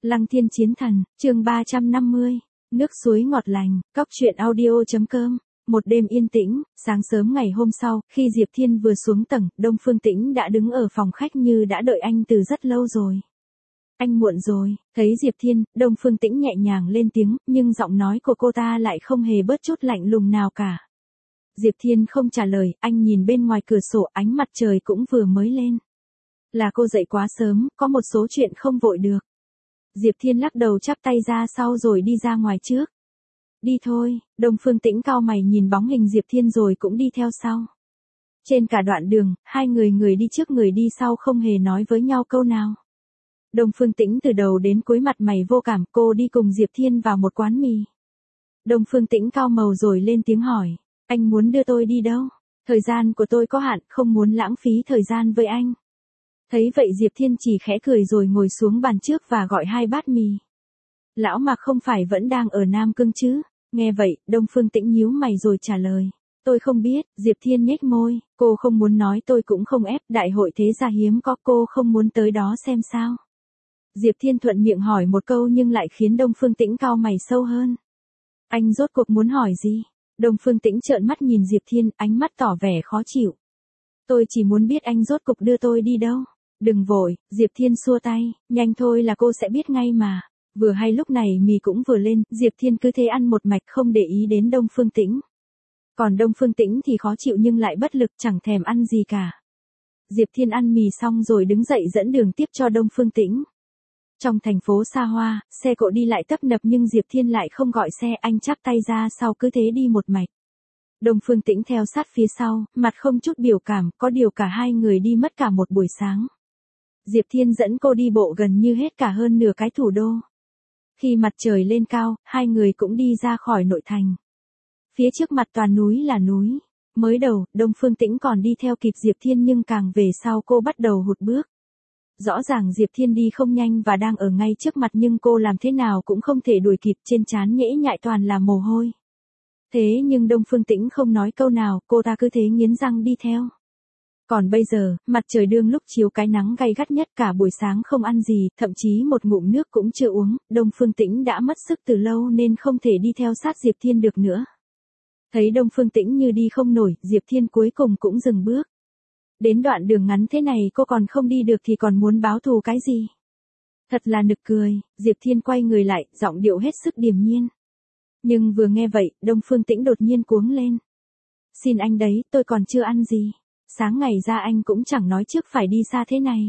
Lăng Thiên Chiến Thần, chương 350, nước suối ngọt lành, cóc truyện audio.com. Một đêm yên tĩnh, sáng sớm ngày hôm sau, khi Diệp Thiên vừa xuống tầng, Đông Phương Tĩnh đã đứng ở phòng khách như đã đợi anh từ rất lâu rồi. Anh muộn rồi, thấy Diệp Thiên, Đông Phương Tĩnh nhẹ nhàng lên tiếng, nhưng giọng nói của cô ta lại không hề bớt chút lạnh lùng nào cả. Diệp Thiên không trả lời, anh nhìn bên ngoài cửa sổ, ánh mặt trời cũng vừa mới lên. Là cô dậy quá sớm, có một số chuyện không vội được. Diệp Thiên lắc đầu chắp tay ra sau rồi đi ra ngoài trước. Đi thôi, Đông Phương Tĩnh cau mày nhìn bóng hình Diệp Thiên rồi cũng đi theo sau. Trên cả đoạn đường, hai người đi trước người đi sau không hề nói với nhau câu nào. Đông Phương Tĩnh từ đầu đến cuối mặt mày vô cảm, cô đi cùng Diệp Thiên vào một quán mì. Đông Phương Tĩnh cau mày rồi lên tiếng hỏi, anh muốn đưa tôi đi đâu? Thời gian của tôi có hạn, không muốn lãng phí thời gian với anh. Thấy vậy Diệp Thiên chỉ khẽ cười rồi ngồi xuống bàn trước và gọi 2 bát mì. Lão Mạc không phải vẫn đang ở Nam Cương chứ? Nghe vậy, Đông Phương Tĩnh nhíu mày rồi trả lời. Tôi không biết, Diệp Thiên nhếch môi, cô không muốn nói tôi cũng không ép, đại hội thế gia hiếm có, cô không muốn tới đó xem sao? Diệp Thiên thuận miệng hỏi một câu nhưng lại khiến Đông Phương Tĩnh cau mày sâu hơn. Anh rốt cuộc muốn hỏi gì? Đông Phương Tĩnh trợn mắt nhìn Diệp Thiên, ánh mắt tỏ vẻ khó chịu. Tôi chỉ muốn biết anh rốt cuộc đưa tôi đi đâu. Đừng vội, Diệp Thiên xua tay, nhanh thôi là cô sẽ biết ngay mà. Vừa hay lúc này mì cũng vừa lên, Diệp Thiên cứ thế ăn một mạch không để ý đến Đông Phương Tĩnh. Còn Đông Phương Tĩnh thì khó chịu nhưng lại bất lực chẳng thèm ăn gì cả. Diệp Thiên ăn mì xong rồi đứng dậy dẫn đường tiếp cho Đông Phương Tĩnh. Trong thành phố xa hoa, xe cộ đi lại tấp nập nhưng Diệp Thiên lại không gọi xe, anh chắp tay ra sau cứ thế đi một mạch. Đông Phương Tĩnh theo sát phía sau, mặt không chút biểu cảm, có điều cả hai người đi mất cả một buổi sáng. Diệp Thiên dẫn cô đi bộ gần như hết cả hơn nửa cái thủ đô. Khi mặt trời lên cao, hai người cũng đi ra khỏi nội thành. Phía trước mặt toàn núi là núi. Mới đầu, Đông Phương Tĩnh còn đi theo kịp Diệp Thiên nhưng càng về sau cô bắt đầu hụt bước. Rõ ràng Diệp Thiên đi không nhanh và đang ở ngay trước mặt nhưng cô làm thế nào cũng không thể đuổi kịp, trên trán nhễ nhại toàn là mồ hôi. Thế nhưng Đông Phương Tĩnh không nói câu nào, cô ta cứ thế nghiến răng đi theo. Còn bây giờ, mặt trời đương lúc chiếu cái nắng gay gắt nhất, cả buổi sáng không ăn gì, thậm chí một ngụm nước cũng chưa uống, Đông Phương Tĩnh đã mất sức từ lâu nên không thể đi theo sát Diệp Thiên được nữa. Thấy Đông Phương Tĩnh như đi không nổi, Diệp Thiên cuối cùng cũng dừng bước. Đến đoạn đường ngắn thế này cô còn không đi được thì còn muốn báo thù cái gì? Thật là nực cười, Diệp Thiên quay người lại, giọng điệu hết sức điềm nhiên. Nhưng vừa nghe vậy, Đông Phương Tĩnh đột nhiên cuống lên. Xin anh đấy, tôi còn chưa ăn gì. Sáng ngày ra anh cũng chẳng nói trước phải đi xa thế này.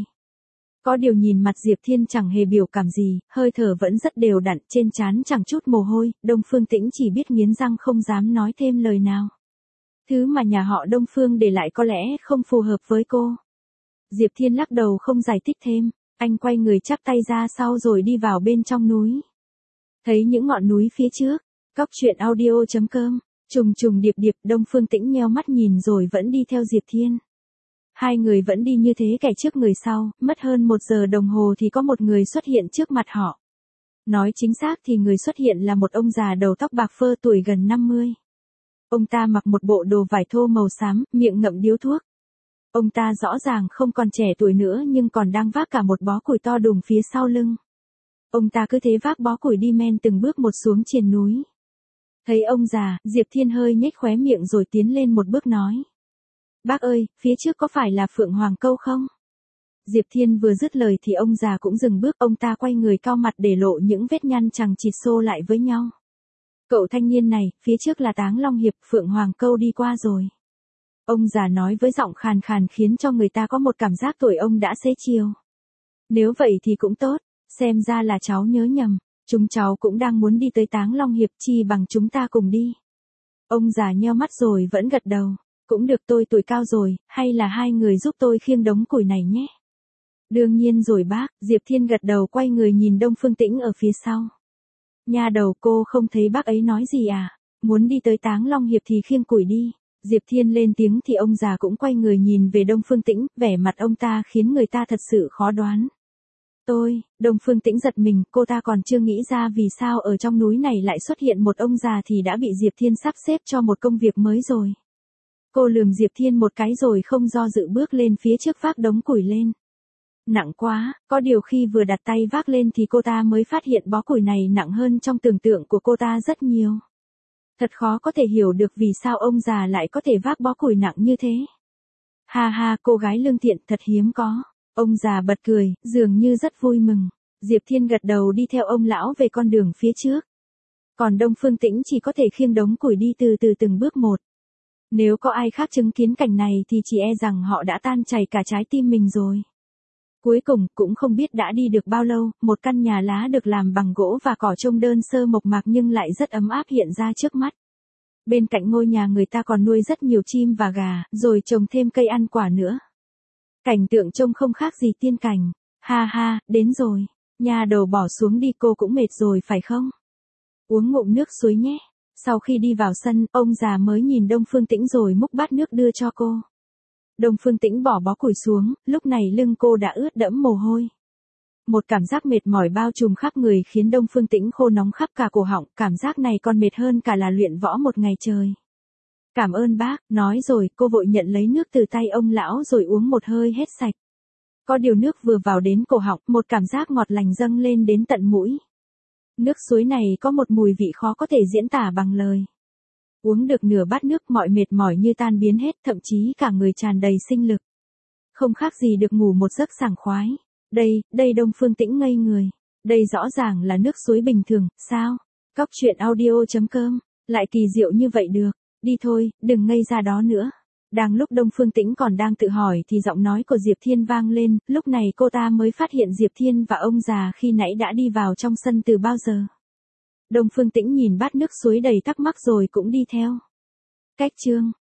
Có điều nhìn mặt Diệp Thiên chẳng hề biểu cảm gì, hơi thở vẫn rất đều đặn, trên trán chẳng chút mồ hôi, Đông Phương Tĩnh chỉ biết nghiến răng không dám nói thêm lời nào. Thứ mà nhà họ Đông Phương để lại có lẽ không phù hợp với cô. Diệp Thiên lắc đầu không giải thích thêm, anh quay người chắp tay ra sau rồi đi vào bên trong núi. Thấy những ngọn núi phía trước, cóc truyện audio.com. Trùng trùng điệp điệp, Đông Phương Tĩnh nheo mắt nhìn rồi vẫn đi theo Diệp Thiên. Hai người vẫn đi như thế kẻ trước người sau, mất hơn 1 giờ đồng hồ thì có một người xuất hiện trước mặt họ. Nói chính xác thì người xuất hiện là một ông già đầu tóc bạc phơ tuổi gần 50. Ông ta mặc một bộ đồ vải thô màu xám, miệng ngậm điếu thuốc. Ông ta rõ ràng không còn trẻ tuổi nữa nhưng còn đang vác cả một bó củi to đùng phía sau lưng. Ông ta cứ thế vác bó củi đi men từng bước một xuống triền núi. Thấy ông già, Diệp Thiên hơi nhếch khóe miệng rồi tiến lên một bước nói. Bác ơi, phía trước có phải là Phượng Hoàng Câu không? Diệp Thiên vừa dứt lời thì ông già cũng dừng bước, ông ta quay người cau mặt để lộ những vết nhăn chằng chịt xô lại với nhau. Cậu thanh niên này, phía trước là Táng Long Hiệp, Phượng Hoàng Câu đi qua rồi. Ông già nói với giọng khàn khàn khiến cho người ta có một cảm giác tuổi ông đã xế chiều. Nếu vậy thì cũng tốt, xem ra là cháu nhớ nhầm. Chúng cháu cũng đang muốn đi tới Táng Long Hiệp, chi bằng chúng ta cùng đi. Ông già nheo mắt rồi vẫn gật đầu. Cũng được, tôi tuổi cao rồi, hay là hai người giúp tôi khiêng đống củi này nhé. Đương nhiên rồi bác, Diệp Thiên gật đầu quay người nhìn Đông Phương Tĩnh ở phía sau. Nha đầu, cô không thấy bác ấy nói gì à? Muốn đi tới Táng Long Hiệp thì khiêng củi đi. Diệp Thiên lên tiếng thì ông già cũng quay người nhìn về Đông Phương Tĩnh, vẻ mặt ông ta khiến người ta thật sự khó đoán. Đông Phương Tĩnh giật mình, cô ta còn chưa nghĩ ra vì sao ở trong núi này lại xuất hiện một ông già thì đã bị Diệp Thiên sắp xếp cho một công việc mới rồi. Cô lườm Diệp Thiên một cái rồi không do dự bước lên phía trước vác đống củi lên. Nặng quá, có điều khi vừa đặt tay vác lên thì cô ta mới phát hiện bó củi này nặng hơn trong tưởng tượng của cô ta rất nhiều. Thật khó có thể hiểu được vì sao ông già lại có thể vác bó củi nặng như thế. Ha ha, cô gái lương thiện thật hiếm có. Ông già bật cười, dường như rất vui mừng. Diệp Thiên gật đầu đi theo ông lão về con đường phía trước. Còn Đông Phương Tĩnh chỉ có thể khiêng đống củi đi từ từ từng bước một. Nếu có ai khác chứng kiến cảnh này thì chỉ e rằng họ đã tan chảy cả trái tim mình rồi. Cuối cùng, cũng không biết đã đi được bao lâu, một căn nhà lá được làm bằng gỗ và cỏ trông đơn sơ mộc mạc nhưng lại rất ấm áp hiện ra trước mắt. Bên cạnh ngôi nhà người ta còn nuôi rất nhiều chim và gà, rồi trồng thêm cây ăn quả nữa. Cảnh tượng trông không khác gì tiên cảnh. Ha ha, đến rồi. Nhà đầu bỏ xuống đi, cô cũng mệt rồi phải không? Uống ngụm nước suối nhé. Sau khi đi vào sân, ông già mới nhìn Đông Phương Tĩnh rồi múc bát nước đưa cho cô. Đông Phương Tĩnh bỏ bó củi xuống, lúc này lưng cô đã ướt đẫm mồ hôi. Một cảm giác mệt mỏi bao trùm khắp người khiến Đông Phương Tĩnh khô nóng khắp cả cổ họng, cảm giác này còn mệt hơn cả là luyện võ một ngày trời. Cảm ơn bác, nói rồi, cô vội nhận lấy nước từ tay ông lão rồi uống một hơi hết sạch. Có điều nước vừa vào đến cổ họng, một cảm giác ngọt lành dâng lên đến tận mũi. Nước suối này có một mùi vị khó có thể diễn tả bằng lời. Uống được nửa bát nước mọi mệt mỏi như tan biến hết, thậm chí cả người tràn đầy sinh lực. Không khác gì được ngủ một giấc sảng khoái. Đây Đông Phương Tĩnh ngây người. Đây rõ ràng là nước suối bình thường, sao? Cóc truyện audio.com, lại kỳ diệu như vậy được. Đi thôi, đừng ngây ra đó nữa. Đang lúc Đông Phương Tĩnh còn đang tự hỏi thì giọng nói của Diệp Thiên vang lên, lúc này cô ta mới phát hiện Diệp Thiên và ông già khi nãy đã đi vào trong sân từ bao giờ. Đông Phương Tĩnh nhìn bát nước suối đầy thắc mắc rồi cũng đi theo. Cách chương